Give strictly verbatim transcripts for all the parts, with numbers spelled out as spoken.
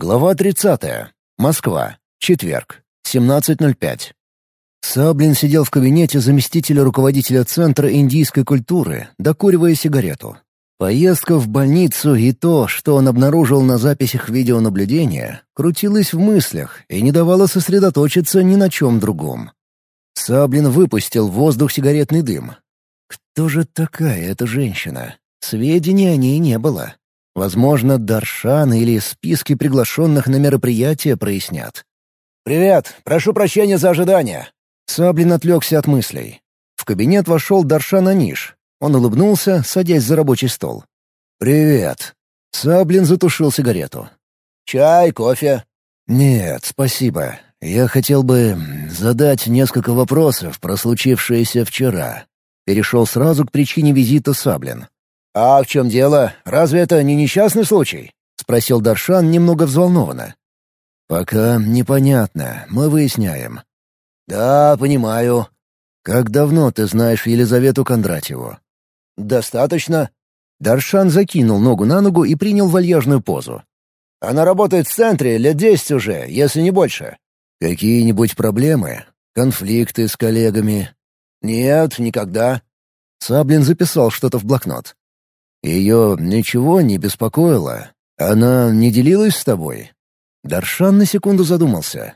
Глава тридцатая. Москва. Четверг. семнадцать ноль пять. Саблин сидел в кабинете заместителя руководителя Центра индийской культуры, докуривая сигарету. Поездка в больницу и то, что он обнаружил на записях видеонаблюдения, крутилось в мыслях и не давало сосредоточиться ни на чем другом. Саблин выпустил в воздух сигаретный дым. Кто же такая эта женщина? Сведений о ней не было. Возможно, Даршан или списки приглашенных на мероприятие прояснят. «Привет! Прошу прощения за ожидание!» Саблин отвлекся от мыслей. В кабинет вошел Даршан Аниш. Он улыбнулся, садясь за рабочий стол. «Привет!» Саблин затушил сигарету. «Чай, кофе?» «Нет, спасибо. Я хотел бы задать несколько вопросов про случившееся вчера». Перешел сразу к причине визита Саблин. «А в чем дело? Разве это не несчастный случай?» — спросил Даршан немного взволнованно. «Пока непонятно. Мы выясняем». «Да, понимаю. Как давно ты знаешь Елизавету Кондратьеву?» «Достаточно». Даршан закинул ногу на ногу и принял вальяжную позу. «Она работает в центре лет десять уже, если не больше». «Какие-нибудь проблемы? Конфликты с коллегами?» «Нет, никогда». Саблин записал что-то в блокнот. «Ее ничего не беспокоило? Она не делилась с тобой?» Даршан на секунду задумался.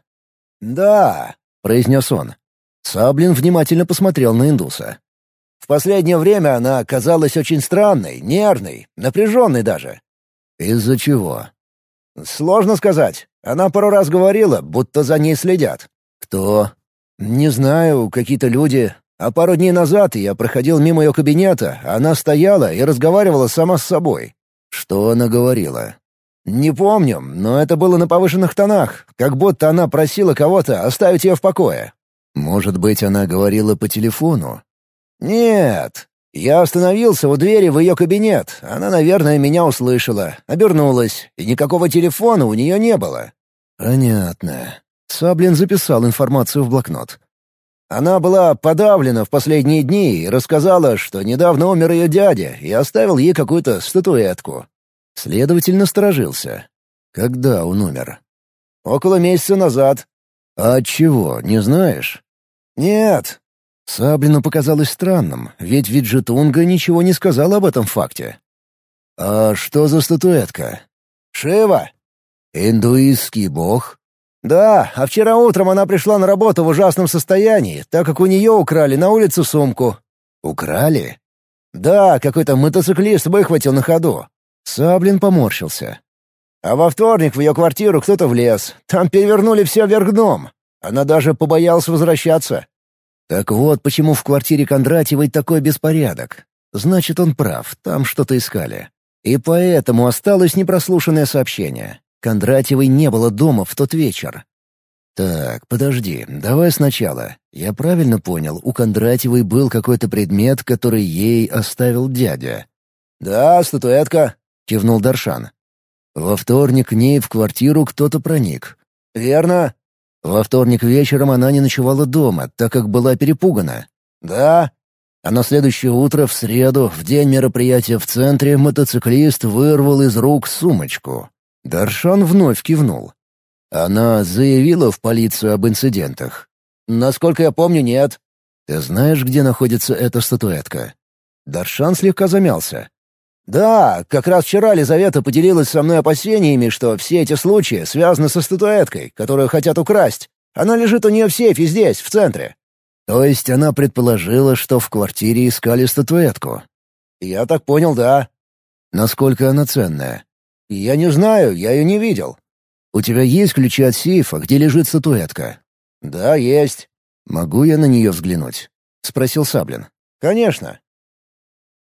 «Да», — произнес он. Саблин внимательно посмотрел на индуса. «В последнее время она казалась очень странной, нервной, напряженной даже». «Из-за чего?» «Сложно сказать. Она пару раз говорила, будто за ней следят». «Кто?» «Не знаю, какие-то люди. А пару дней назад я проходил мимо ее кабинета, она стояла и разговаривала сама с собой». «Что она говорила?» «Не помню, но это было на повышенных тонах, как будто она просила кого-то оставить ее в покое». «Может быть, она говорила по телефону?» «Нет. Я остановился у двери в ее кабинет. Она, наверное, меня услышала, обернулась, и никакого телефона у нее не было». «Понятно». Саблин записал информацию в блокнот. Она была подавлена в последние дни и рассказала, что недавно умер ее дядя и оставил ей какую-то статуэтку. Следователь насторожился. Когда он умер? Около месяца назад. А от чего, не знаешь? Нет. Саблину показалось странным, ведь Виджетунга ничего не сказал об этом факте. А что за статуэтка? Шива. Индуистский бог? Да, а вчера утром она пришла на работу в ужасном состоянии, так как у нее украли на улице сумку. Украли? Да, какой-то мотоциклист выхватил на ходу. Саблин поморщился. А во вторник в ее квартиру кто-то влез. Там перевернули все вверх дном. Она даже побоялась возвращаться. Так вот, почему в квартире Кондратьевой такой беспорядок. Значит, он прав, там что-то искали. И поэтому осталось непрослушанное сообщение. Кондратьевой не было дома в тот вечер. Так, подожди, давай сначала. Я правильно понял, у Кондратьевой был какой-то предмет, который ей оставил дядя? Да, статуэтка. — кивнул Даршан. «Во вторник к ней в квартиру кто-то проник». «Верно». «Во вторник вечером она не ночевала дома, так как была перепугана». «Да». А на следующее утро, в среду, в день мероприятия в центре, мотоциклист вырвал из рук сумочку». Даршан вновь кивнул. «Она заявила в полицию об инцидентах?» «Насколько я помню, нет». «Ты знаешь, где находится эта статуэтка?» Даршан слегка замялся. «Да, как раз вчера Лизавета поделилась со мной опасениями, что все эти случаи связаны со статуэткой, которую хотят украсть. Она лежит у нее в сейфе здесь, в центре». «То есть она предположила, что в квартире искали статуэтку?» «Я так понял, да». «Насколько она ценная?» «Я не знаю, я ее не видел». «У тебя есть ключи от сейфа, где лежит статуэтка?» «Да, есть». «Могу я на нее взглянуть?» — спросил Саблин. «Конечно».